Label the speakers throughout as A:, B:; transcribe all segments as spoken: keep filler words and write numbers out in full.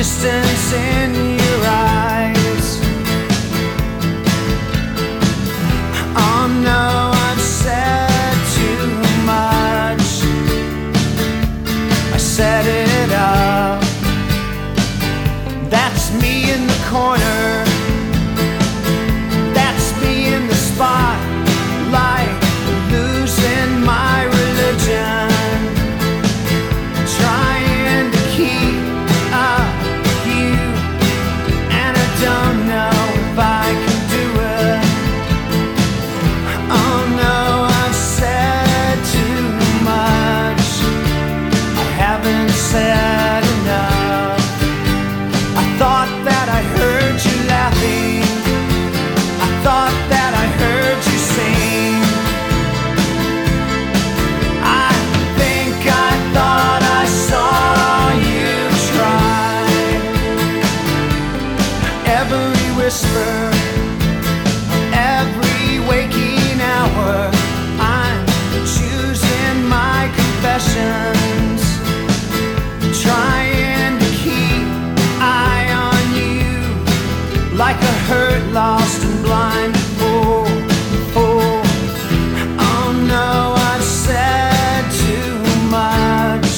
A: distance in your eyes. Oh no, I've said too much. I set it up. That's me in the corner. That's me in the spotlight, losing my religion, trying to keep up with you, and I don't know if I can do it. Oh no, I've said too much. I haven't said enough. I thought that I heard you laughing. I thought that I heard you sing. I think I thought I saw you try. Every whisper, every waking hour, I'm choosing my confessions, trying to keep eye on you, like a hurt, lost and blind fool. Oh, oh no, I've said too much.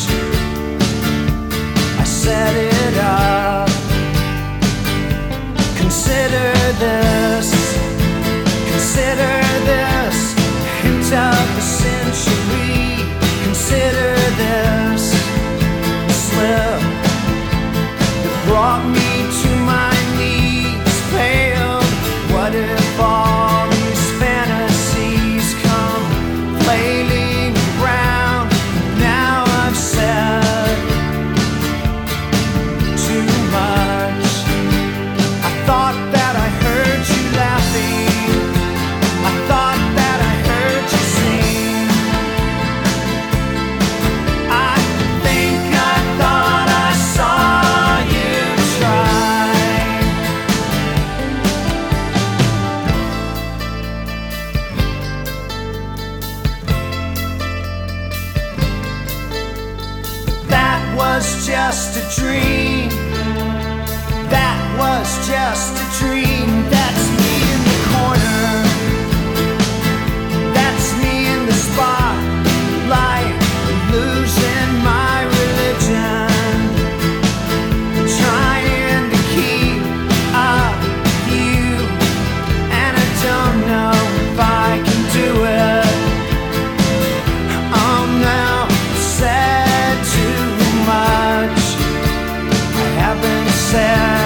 A: I set it up. Consider this, consider this, hint of the century. Consider this slip that brought me to my knees, pale. What if all these fantasies come flailing around? Now I've said too much. I thought that I heard you laughing. I thought that I heard you sing. I think I thought I saw you try. That was just a dream. That was just a dream. That's me in the corner. That's me in the spotlight, losing my religion, trying to keep up with you, and I don't know if I can do it. Oh no, said too much. I haven't said